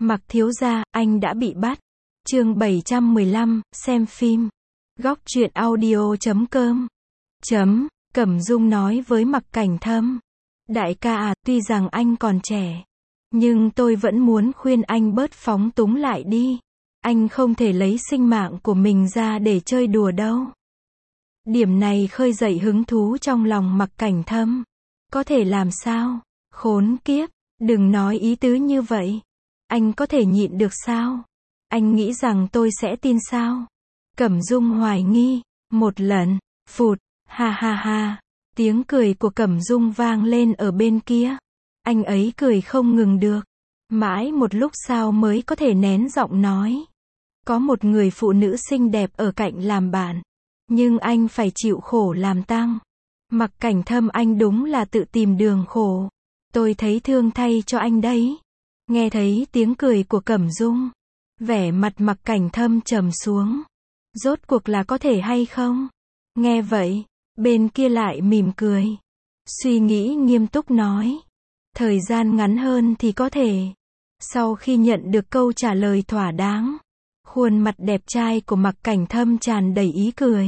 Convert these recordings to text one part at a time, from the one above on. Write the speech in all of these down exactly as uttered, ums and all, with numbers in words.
Mặc thiếu gia, anh đã bị bắt. Chương bảy trăm mười lăm, xem phim. Góc truyện audio chấm com. Chấm, Cẩm Dung nói với Mặc Cảnh Thâm. Đại ca à, tuy rằng anh còn trẻ, nhưng tôi vẫn muốn khuyên anh bớt phóng túng lại đi. Anh không thể lấy sinh mạng của mình ra để chơi đùa đâu. Điểm này khơi dậy hứng thú trong lòng Mặc Cảnh Thâm. Có thể làm sao? Khốn kiếp, đừng nói ý tứ như vậy. Anh có thể nhịn được sao? Anh nghĩ rằng tôi sẽ tin sao? Cẩm Dung hoài nghi. Một lần, phụt, ha ha ha. Tiếng cười của Cẩm Dung vang lên ở bên kia. Anh ấy cười không ngừng được. Mãi một lúc sau mới có thể nén giọng nói. Có một người phụ nữ xinh đẹp ở cạnh làm bạn. Nhưng anh phải chịu khổ làm tăng. Mặc Cảnh Thâm, anh đúng là tự tìm đường khổ. Tôi thấy thương thay cho anh đấy. Nghe thấy tiếng cười của Cẩm Dung, vẻ mặt Mặc Cảnh Thâm trầm xuống. Rốt cuộc là có thể hay không? Nghe vậy, bên kia lại mỉm cười. Suy nghĩ nghiêm túc nói. Thời gian ngắn hơn thì có thể. Sau khi nhận được câu trả lời thỏa đáng, khuôn mặt đẹp trai của Mặc Cảnh Thâm tràn đầy ý cười.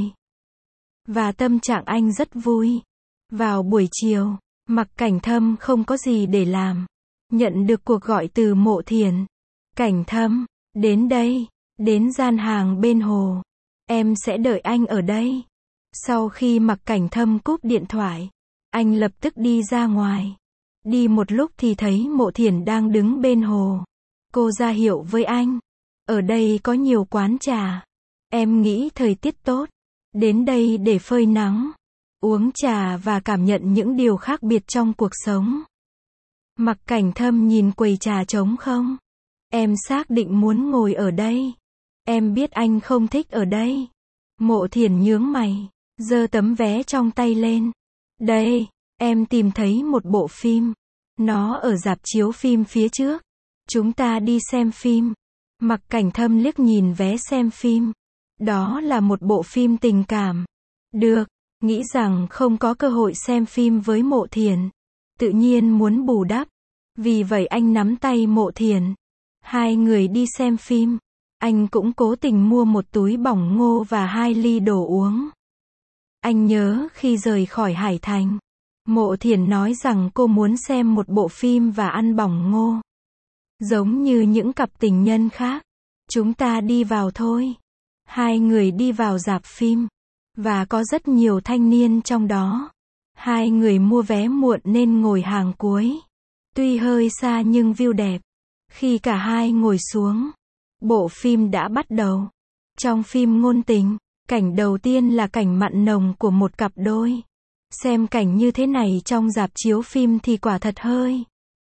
Và tâm trạng anh rất vui. Vào buổi chiều, Mặc Cảnh Thâm không có gì để làm. Nhận được cuộc gọi từ Mộ Thiển. Cảnh Thâm, đến đây, đến gian hàng bên hồ. Em sẽ đợi anh ở đây. Sau khi Mặc Cảnh Thâm cúp điện thoại, anh lập tức đi ra ngoài. Đi một lúc thì thấy Mộ Thiển đang đứng bên hồ. Cô ra hiệu với anh. Ở đây có nhiều quán trà. Em nghĩ thời tiết tốt. Đến đây để phơi nắng, uống trà và cảm nhận những điều khác biệt trong cuộc sống. Mặc Cảnh Thâm nhìn quầy trà trống không? Em xác định muốn ngồi ở đây. Em biết anh không thích ở đây. Mộ Thiển nhướng mày, giơ tấm vé trong tay lên. Đây, em tìm thấy một bộ phim. Nó ở rạp chiếu phim phía trước. Chúng ta đi xem phim. Mặc Cảnh Thâm liếc nhìn vé xem phim. Đó là một bộ phim tình cảm. Được, nghĩ rằng không có cơ hội xem phim với Mộ Thiển. Tự nhiên muốn bù đắp. Vì vậy anh nắm tay Mộ Thiển. Hai người đi xem phim. Anh cũng cố tình mua một túi bỏng ngô và hai ly đồ uống. Anh nhớ khi rời khỏi Hải Thành, Mộ Thiển nói rằng cô muốn xem một bộ phim và ăn bỏng ngô. Giống như những cặp tình nhân khác. Chúng ta đi vào thôi. Hai người đi vào rạp phim. Và có rất nhiều thanh niên trong đó. Hai người mua vé muộn nên ngồi hàng cuối. Tuy hơi xa nhưng view đẹp. Khi cả hai ngồi xuống, bộ phim đã bắt đầu. Trong phim ngôn tình, cảnh đầu tiên là cảnh mặn nồng của một cặp đôi. Xem cảnh như thế này trong rạp chiếu phim thì quả thật hơi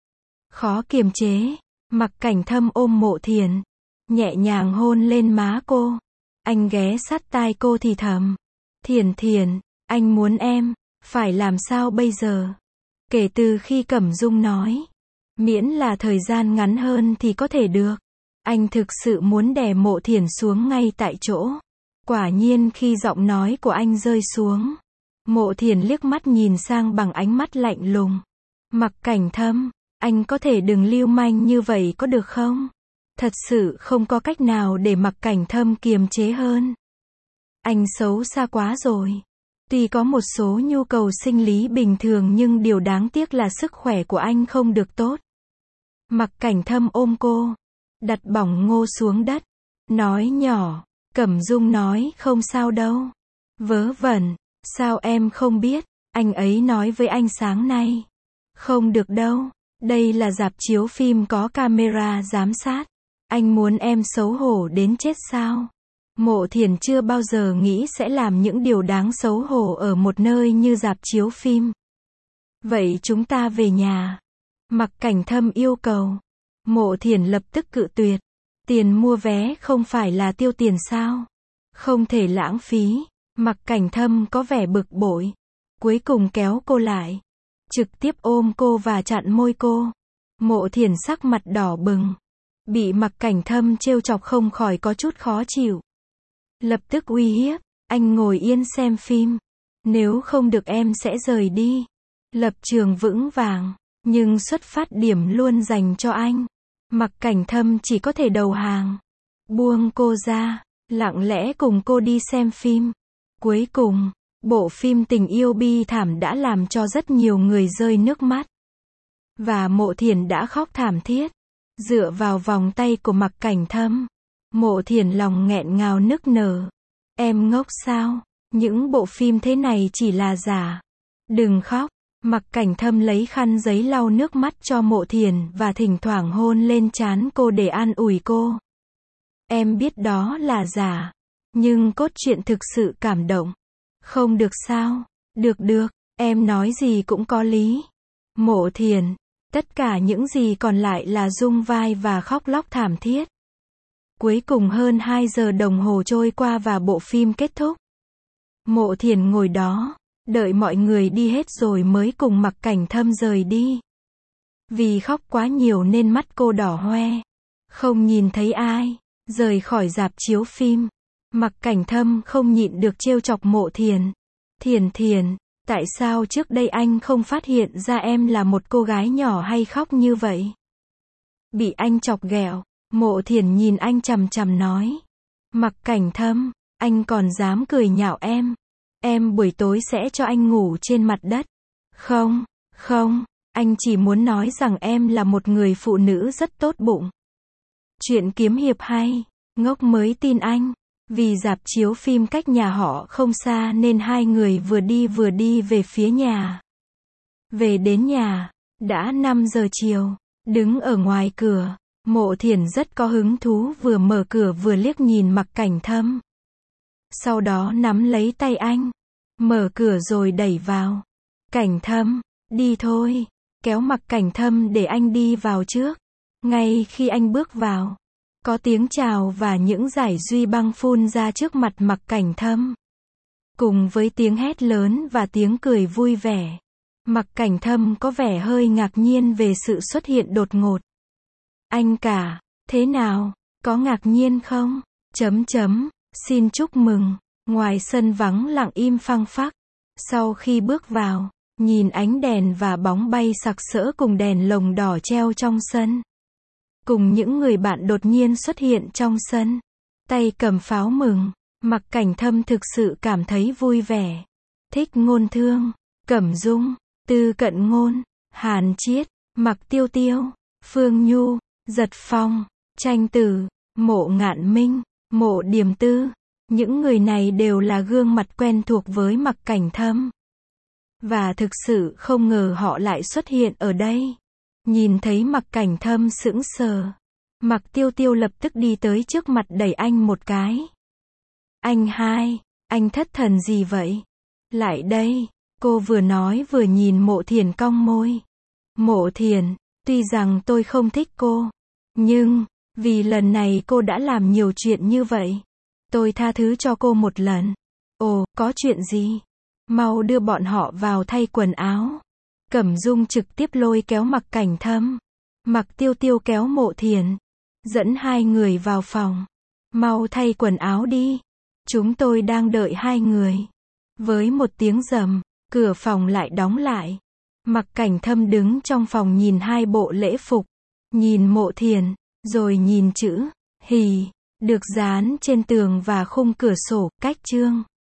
khó kiềm chế. Mặc Cảnh Thâm ôm Mộ Thiển, nhẹ nhàng hôn lên má cô. Anh ghé sát tai cô thì thầm. Thiển Thiển, anh muốn em, phải làm sao bây giờ? Kể từ khi Cẩm Dung nói, miễn là thời gian ngắn hơn thì có thể được. Anh thực sự muốn đè Mộ Thiển xuống ngay tại chỗ. Quả nhiên khi giọng nói của anh rơi xuống, Mộ Thiển liếc mắt nhìn sang bằng ánh mắt lạnh lùng. Mặc Cảnh Thâm, anh có thể đừng lưu manh như vậy có được không? Thật sự không có cách nào để Mặc Cảnh Thâm kiềm chế hơn. Anh xấu xa quá rồi. Tuy có một số nhu cầu sinh lý bình thường nhưng điều đáng tiếc là sức khỏe của anh không được tốt. Mặc Cảnh Thâm ôm cô, đặt bỏng ngô xuống đất, nói nhỏ. Cẩm Dung nói không sao đâu. Vớ vẩn, sao em không biết? Anh ấy nói với anh sáng nay. Không được đâu, đây là rạp chiếu phim có camera giám sát. Anh muốn em xấu hổ đến chết sao? Mộ Thiển chưa bao giờ nghĩ sẽ làm những điều đáng xấu hổ ở một nơi như rạp chiếu phim. Vậy chúng ta về nhà. Mặc Cảnh Thâm yêu cầu. Mộ Thiển lập tức cự tuyệt. Tiền mua vé không phải là tiêu tiền sao? Không thể lãng phí. Mặc Cảnh Thâm có vẻ bực bội. Cuối cùng kéo cô lại. Trực tiếp ôm cô và chặn môi cô. Mộ Thiển sắc mặt đỏ bừng. Bị Mặc Cảnh Thâm trêu chọc không khỏi có chút khó chịu. Lập tức uy hiếp. Anh ngồi yên xem phim. Nếu không được em sẽ rời đi. Lập trường vững vàng. Nhưng xuất phát điểm luôn dành cho anh. Mặc Cảnh Thâm chỉ có thể đầu hàng. Buông cô ra, lặng lẽ cùng cô đi xem phim. Cuối cùng, bộ phim tình yêu bi thảm đã làm cho rất nhiều người rơi nước mắt. Và Mộ Thiển đã khóc thảm thiết. Dựa vào vòng tay của Mặc Cảnh Thâm. Mộ Thiển lòng nghẹn ngào nức nở. Em ngốc sao? Những bộ phim thế này chỉ là giả. Đừng khóc. Mặc Cảnh Thâm lấy khăn giấy lau nước mắt cho Mộ Thiển và thỉnh thoảng hôn lên trán cô để an ủi cô. Em biết đó là giả. Nhưng cốt truyện thực sự cảm động. Không được sao? Được được, em nói gì cũng có lý. Mộ Thiển. Tất cả những gì còn lại là rung vai và khóc lóc thảm thiết. Cuối cùng hơn hai giờ đồng hồ trôi qua và bộ phim kết thúc. Mộ Thiển ngồi đó, đợi mọi người đi hết rồi mới cùng Mặc Cảnh Thâm rời đi. Vì khóc quá nhiều nên mắt cô đỏ hoe. Không nhìn thấy ai. Rời khỏi rạp chiếu phim. Mặc Cảnh Thâm không nhịn được trêu chọc Mộ Thiển. Thiển Thiển, tại sao trước đây anh không phát hiện ra em là một cô gái nhỏ hay khóc như vậy? Bị anh chọc ghẹo, Mộ Thiển nhìn anh chằm chằm nói. Mặc Cảnh Thâm, anh còn dám cười nhạo em. Em buổi tối sẽ cho anh ngủ trên mặt đất. Không, không, anh chỉ muốn nói rằng em là một người phụ nữ rất tốt bụng. Chuyện kiếm hiệp hay, ngốc mới tin anh. Vì rạp chiếu phim cách nhà họ không xa nên hai người vừa đi vừa đi về phía nhà. Về đến nhà, đã năm giờ chiều, đứng ở ngoài cửa, Mộ Thiển rất có hứng thú vừa mở cửa vừa liếc nhìn Mặc Cảnh Thâm. Sau đó nắm lấy tay anh, mở cửa rồi đẩy vào. Cảnh Thâm, đi thôi, kéo Mặc Cảnh Thâm để anh đi vào trước. Ngay khi anh bước vào, có tiếng chào và những dải duy băng phun ra trước mặt Mặc Cảnh Thâm. Cùng với tiếng hét lớn và tiếng cười vui vẻ. Mặc Cảnh Thâm có vẻ hơi ngạc nhiên về sự xuất hiện đột ngột. Anh cả, thế nào, có ngạc nhiên không? Chấm chấm, xin chúc mừng. Ngoài sân vắng lặng im phăng phắc. Sau khi bước vào, nhìn ánh đèn và bóng bay sặc sỡ cùng đèn lồng đỏ treo trong sân. Cùng những người bạn đột nhiên xuất hiện trong sân. Tay cầm pháo mừng. Mặc Cảnh Thâm thực sự cảm thấy vui vẻ. Thích Ngôn Thương, Cẩm Dung, Tư Cận Ngôn, Hàn Chiết, Mặc Tiêu Tiêu, Phương Nhu, Giật Phong, Tranh Tử, Mộ Ngạn Minh, Mộ Điềm Tư. Những người này đều là gương mặt quen thuộc với Mặc Cảnh Thâm. Và thực sự không ngờ họ lại xuất hiện ở đây. Nhìn thấy Mặc Cảnh Thâm sững sờ. Mặc Tiêu Tiêu lập tức đi tới trước mặt đẩy anh một cái. Anh hai, anh thất thần gì vậy? Lại đây, cô vừa nói vừa nhìn Mộ Thiển cong môi. Mộ Thiển, tuy rằng tôi không thích cô, nhưng, vì lần này cô đã làm nhiều chuyện như vậy, tôi tha thứ cho cô một lần. Ồ, có chuyện gì? Mau đưa bọn họ vào thay quần áo. Cẩm Dung trực tiếp lôi kéo Mặc Cảnh Thâm. Mặc Tiêu Tiêu kéo Mộ Thiển. Dẫn hai người vào phòng. Mau thay quần áo đi. Chúng tôi đang đợi hai người. Với một tiếng rầm, cửa phòng lại đóng lại. Mặc Cảnh Thâm đứng trong phòng nhìn hai bộ lễ phục. Nhìn Mộ Thiển, rồi nhìn chữ hì được dán trên tường và khung cửa sổ, cách chương.